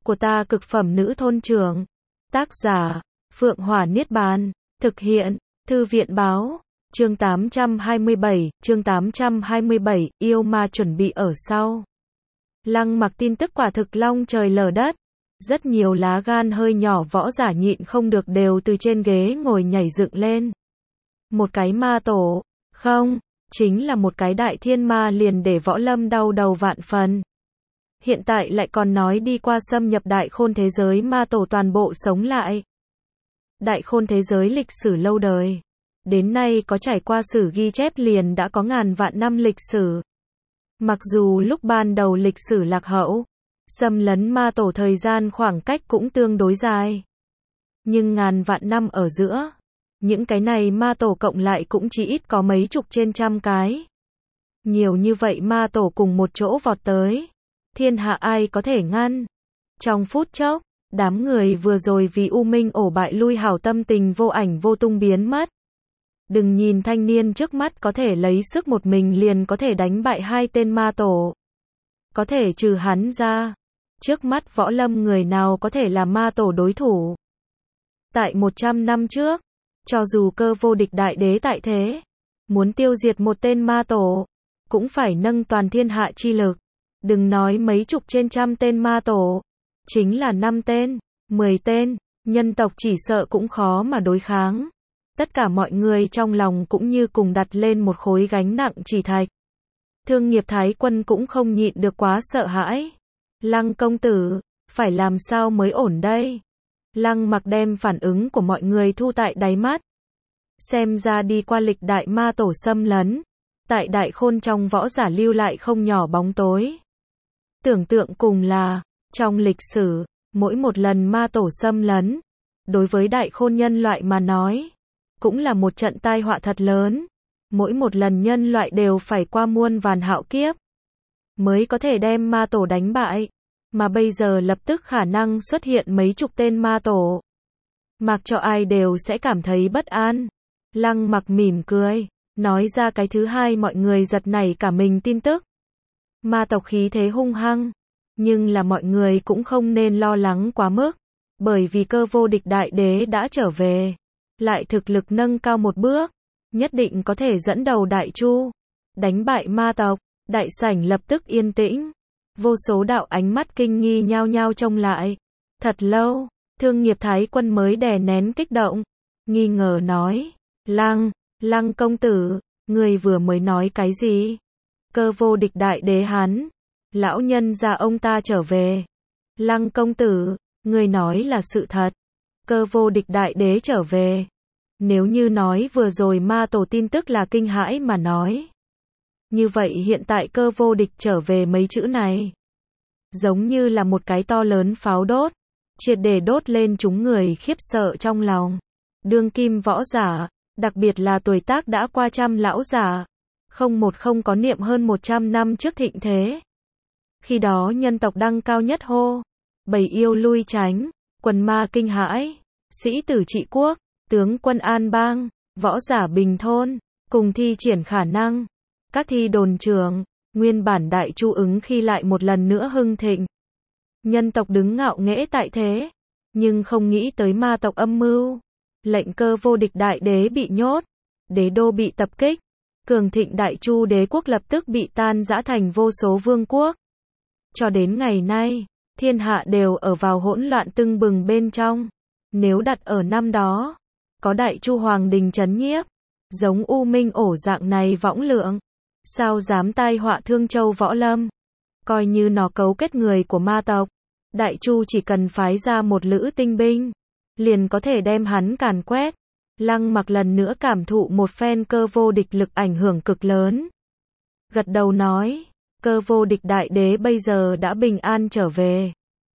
của ta cực phẩm nữ thôn trưởng. Tác giả, Phượng Hỏa Niết Bàn. Thực hiện, Thư viện Báo. Chương 827, yêu ma chuẩn bị ở sau. Lăng Mặc tin tức quả thực long trời lở đất. Rất nhiều lá gan hơi nhỏ võ giả nhịn không được đều từ trên ghế ngồi nhảy dựng lên. Một cái ma tổ, không, chính là một cái đại thiên ma liền để võ lâm đau đầu vạn phần. Hiện tại lại còn nói đi qua xâm nhập đại khôn thế giới ma tổ toàn bộ sống lại. Đại khôn thế giới lịch sử lâu đời. Đến nay có trải qua sử ghi chép liền đã có ngàn vạn năm lịch sử. Mặc dù lúc ban đầu lịch sử lạc hậu, xâm lấn ma tổ thời gian khoảng cách cũng tương đối dài. Nhưng ngàn vạn năm ở giữa, những cái này ma tổ cộng lại cũng chỉ ít có mấy chục trên trăm cái. Nhiều như vậy ma tổ cùng một chỗ vọt tới. Thiên hạ ai có thể ngăn. Trong phút chốc, đám người vừa rồi vì U Minh ổ bại lui hảo tâm tình vô ảnh vô tung biến mất. Đừng nhìn thanh niên trước mắt có thể lấy sức một mình liền có thể đánh bại hai tên ma tổ. Có thể trừ hắn ra, trước mắt võ lâm người nào có thể là ma tổ đối thủ. Tại 100 năm trước, cho dù Cơ Vô Địch đại đế tại thế, muốn tiêu diệt một tên ma tổ, cũng phải nâng toàn thiên hạ chi lực. Đừng nói mấy chục trên trăm tên ma tổ, chính là 5 tên, 10 tên, nhân tộc chỉ sợ cũng khó mà đối kháng. Tất cả mọi người trong lòng cũng như cùng đặt lên một khối gánh nặng chỉ thạch. Thương Nghiệp Thái Quân cũng không nhịn được quá sợ hãi. Lăng công tử, phải làm sao mới ổn đây? Lăng Mặc đem phản ứng của mọi người thu tại đáy mắt. Xem ra đi qua lịch đại ma tổ xâm lấn, tại đại khôn trong võ giả lưu lại không nhỏ bóng tối. Tưởng tượng cùng là, trong lịch sử, mỗi một lần ma tổ xâm lấn, đối với đại khôn nhân loại mà nói, cũng là một trận tai họa thật lớn. Mỗi một lần nhân loại đều phải qua muôn vàn hạo kiếp, mới có thể đem ma tổ đánh bại. Mà bây giờ lập tức khả năng xuất hiện mấy chục tên ma tổ. Mặc cho ai đều sẽ cảm thấy bất an. Lăng Mặc mỉm cười, nói ra cái thứ hai mọi người giật nảy cả mình tin tức. Ma tộc khí thế hung hăng, nhưng là mọi người cũng không nên lo lắng quá mức, bởi vì Cơ Vô Địch đại đế đã trở về, lại thực lực nâng cao một bước, nhất định có thể dẫn đầu Đại Chu, đánh bại ma tộc. Đại sảnh lập tức yên tĩnh, vô số đạo ánh mắt kinh nghi nhao nhao trông lại. Thật lâu, Thương Nghiệp Thái Quân mới đè nén kích động, nghi ngờ nói, Lăng công tử, người vừa mới nói cái gì? Cơ Vô Địch đại đế hắn, lão nhân gia ông ta trở về. Lăng công tử, người nói là sự thật. Cơ Vô Địch đại đế trở về. Nếu như nói vừa rồi ma tổ tin tức là kinh hãi mà nói, như vậy hiện tại Cơ Vô Địch trở về mấy chữ này, giống như là một cái to lớn pháo đốt, triệt để đốt lên chúng người khiếp sợ trong lòng. Đương kim võ giả, đặc biệt là tuổi tác đã qua trăm lão giả, không có niệm hơn 100 năm trước thịnh thế. Khi đó nhân tộc đăng cao nhất hô, bầy yêu lui tránh, quần ma kinh hãi, sĩ tử trị quốc, tướng quân an bang, võ giả bình thôn, cùng thi triển khả năng. Các thi đồn trường, nguyên bản Đại Chu ứng khi lại một lần nữa hưng thịnh. Nhân tộc đứng ngạo nghễ tại thế, nhưng không nghĩ tới ma tộc âm mưu, lệnh Cơ Vô Địch đại đế bị nhốt, đế đô bị tập kích, cường thịnh Đại Chu đế quốc lập tức bị tan rã thành vô số vương quốc. Cho đến ngày nay, thiên hạ đều ở vào hỗn loạn tưng bừng bên trong. Nếu đặt ở năm đó, có Đại Chu hoàng đình trấn nhiếp, giống U Minh ổ dạng này võng lượng, sao dám tai họa Thương Châu võ lâm? Coi như nó cấu kết người của ma tộc, Đại Chu chỉ cần phái ra một lữ tinh binh, liền có thể đem hắn càn quét. Lăng Mặc lần nữa cảm thụ một phen Cơ Vô Địch lực ảnh hưởng cực lớn. Gật đầu nói, Cơ Vô Địch đại đế bây giờ đã bình an trở về.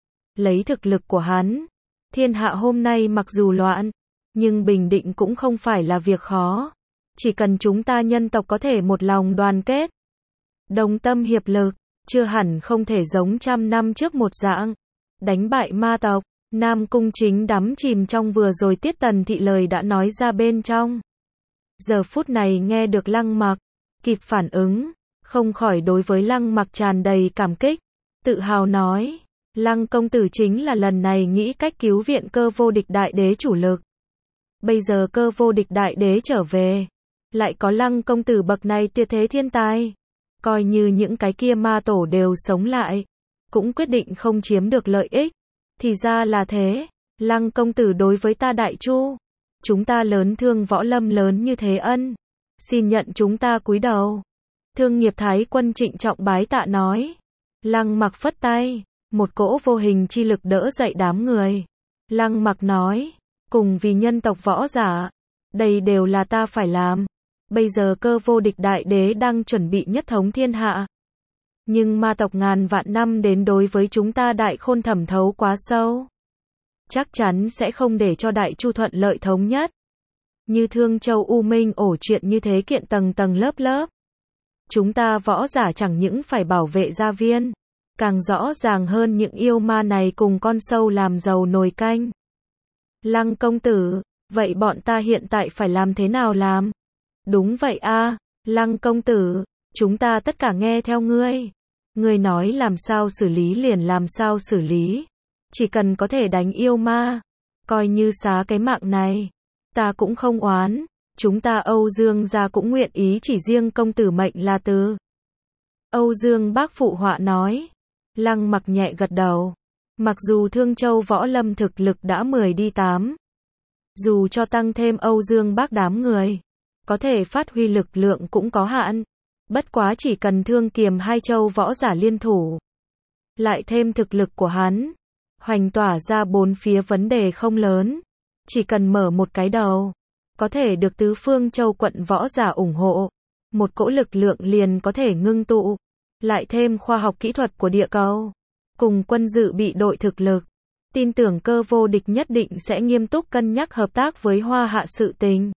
Lấy thực lực của hắn, thiên hạ hôm nay mặc dù loạn, nhưng bình định cũng không phải là việc khó. Chỉ cần chúng ta nhân tộc có thể một lòng đoàn kết, đồng tâm hiệp lực, chưa hẳn không thể giống trăm năm trước một dạng, đánh bại ma tộc. Nam Cung Chính đắm chìm trong vừa rồi Tiết Tần thị lời đã nói ra bên trong. Giờ phút này nghe được Lăng Mặc, kịp phản ứng, không khỏi đối với Lăng Mặc tràn đầy cảm kích, tự hào nói, Lăng công tử chính là lần này nghĩ cách cứu viện Cơ Vô Địch đại đế chủ lực. Bây giờ Cơ Vô Địch đại đế trở về, lại có Lăng công tử bậc này tuyệt thế thiên tài, coi như những cái kia ma tổ đều sống lại, cũng quyết định không chiếm được lợi ích. Thì ra là thế, Lăng công tử đối với ta Đại Chu, chúng ta lớn thương võ lâm lớn như thế ân, xin nhận chúng ta cúi đầu. Thương Nghiệp Thái Quân trịnh trọng bái tạ nói. Lăng Mặc phất tay, một cỗ vô hình chi lực đỡ dậy đám người. Lăng Mặc nói, cùng vì nhân tộc võ giả, đây đều là ta phải làm. Bây giờ Cơ Vô Địch đại đế đang chuẩn bị nhất thống thiên hạ. Nhưng ma tộc ngàn vạn năm đến đối với chúng ta Đại Khôn thẩm thấu quá sâu. Chắc chắn sẽ không để cho Đại Chu thuận lợi thống nhất. Như Thương Châu U Minh ổ chuyện như thế kiện tầng tầng lớp lớp. Chúng ta võ giả chẳng những phải bảo vệ gia viên, càng rõ ràng hơn những yêu ma này cùng con sâu làm giàu nồi canh. Lăng công tử, vậy bọn ta hiện tại phải làm thế nào làm? Đúng vậy a, Lăng công tử, chúng ta tất cả nghe theo ngươi. Ngươi nói làm sao xử lý liền làm sao xử lý. Chỉ cần có thể đánh yêu ma, coi như xá cái mạng này, ta cũng không oán. Chúng ta Âu Dương gia cũng nguyện ý, chỉ riêng công tử mệnh là từ. Âu Dương bác phụ họa nói. Lăng Mặc nhẹ gật đầu. Mặc dù Thương Châu võ lâm thực lực đã 10 đi 8, dù cho tăng thêm Âu Dương bác đám người, có thể phát huy lực lượng cũng có hạn. Bất quá chỉ cần Thương Kiềm hai châu võ giả liên thủ, lại thêm thực lực của hắn, hoành tỏa ra bốn phía vấn đề không lớn. Chỉ cần mở một cái đầu, có thể được tứ phương châu quận võ giả ủng hộ, một cỗ lực lượng liền có thể ngưng tụ. Lại thêm khoa học kỹ thuật của địa cầu, cùng quân dự bị đội thực lực, tin tưởng Cơ Vô Địch nhất định sẽ nghiêm túc cân nhắc hợp tác với Hoa Hạ sự tình.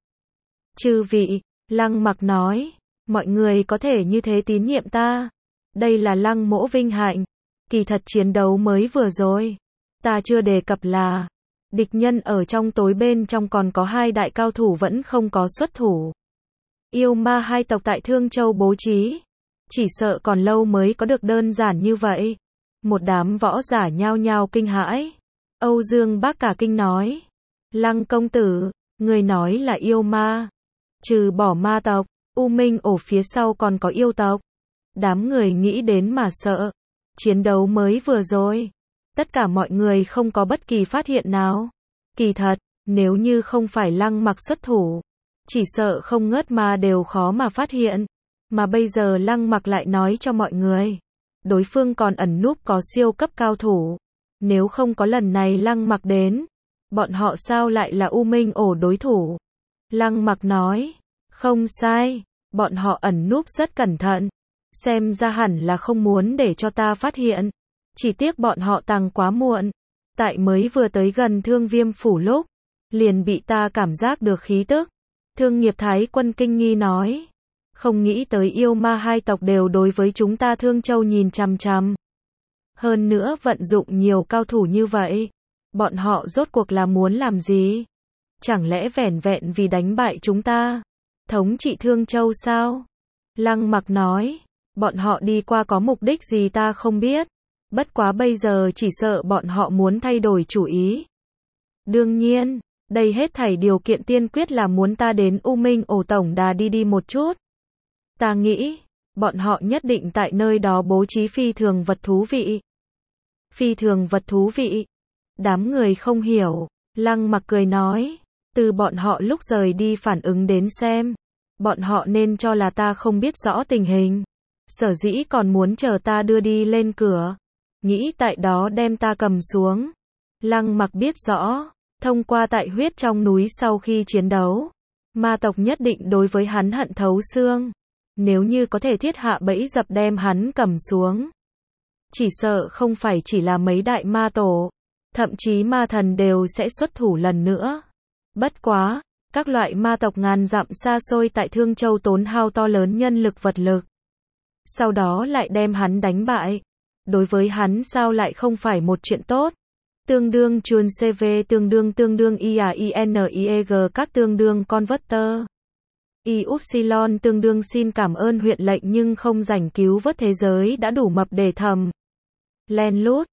Chư vị, Lăng Mặc nói, mọi người có thể như thế tín nhiệm ta, đây là Lăng mỗ vinh hạnh. Kỳ thật chiến đấu mới vừa rồi, ta chưa đề cập là địch nhân ở trong tối bên trong còn có 2 đại cao thủ vẫn không có xuất thủ. Yêu ma 2 tộc tại Thương Châu bố trí, chỉ sợ còn lâu mới có được đơn giản như vậy. Một đám võ giả nhao nhao kinh hãi. Âu Dương bác cả kinh nói, Lăng công tử, người nói là yêu ma, trừ bỏ ma tộc, U Minh ổ phía sau còn có yêu tộc. Đám người nghĩ đến mà sợ. Chiến đấu mới vừa rồi, tất cả mọi người không có bất kỳ phát hiện nào. Kỳ thật, nếu như không phải Lăng Mặc xuất thủ, chỉ sợ không ngớt ma đều khó mà phát hiện. Mà bây giờ Lăng Mặc lại nói cho mọi người, đối phương còn ẩn núp có siêu cấp cao thủ. Nếu không có lần này Lăng Mặc đến, bọn họ sao lại là U Minh ổ đối thủ? Lăng Mặc nói, không sai, bọn họ ẩn núp rất cẩn thận. Xem ra hẳn là không muốn để cho ta phát hiện. Chỉ tiếc bọn họ tăng quá muộn. Tại mới vừa tới gần Thương Viêm phủ lúc, liền bị ta cảm giác được khí tức. Thương Nghiệp Thái Quân kinh nghi nói, không nghĩ tới yêu ma 2 tộc đều đối với chúng ta Thương Châu nhìn chằm chằm. Hơn nữa vận dụng nhiều cao thủ như vậy, bọn họ rốt cuộc là muốn làm gì? Chẳng lẽ vẻn vẹn vì đánh bại chúng ta, thống trị Thương Châu sao? Lăng Mặc nói, bọn họ đi qua có mục đích gì ta không biết. Bất quá bây giờ chỉ sợ bọn họ muốn thay đổi chủ ý. Đương nhiên, đây hết thảy điều kiện tiên quyết là muốn ta đến U Minh ổ tổng đà đi một chút. Ta nghĩ, bọn họ nhất định tại nơi đó bố trí phi thường vật thú vị. Phi thường vật thú vị. Đám người không hiểu. Lăng Mặc cười nói, từ bọn họ lúc rời đi phản ứng đến xem, bọn họ nên cho là ta không biết rõ tình hình. Sở dĩ còn muốn chờ ta đưa đi lên cửa, nghĩ tại đó đem ta cầm xuống. Lăng Mặc biết rõ, thông qua tại huyết trong núi sau khi chiến đấu, ma tộc nhất định đối với hắn hận thấu xương. Nếu như có thể thiết hạ bẫy dập đem hắn cầm xuống, chỉ sợ không phải chỉ là mấy đại ma tổ, thậm chí ma thần đều sẽ xuất thủ lần nữa. Bất quá, các loại ma tộc ngàn dặm xa xôi tại Thương Châu tốn hao to lớn nhân lực vật lực, sau đó lại đem hắn đánh bại. Đối với hắn sao lại không phải một chuyện tốt? Tương đương chuồn CV tương đương IAINIEG các tương đương converter. Y-Upsilon tương đương xin cảm ơn huyện lệnh nhưng không rảnh cứu vớt thế giới đã đủ mập để thầm. Len lút,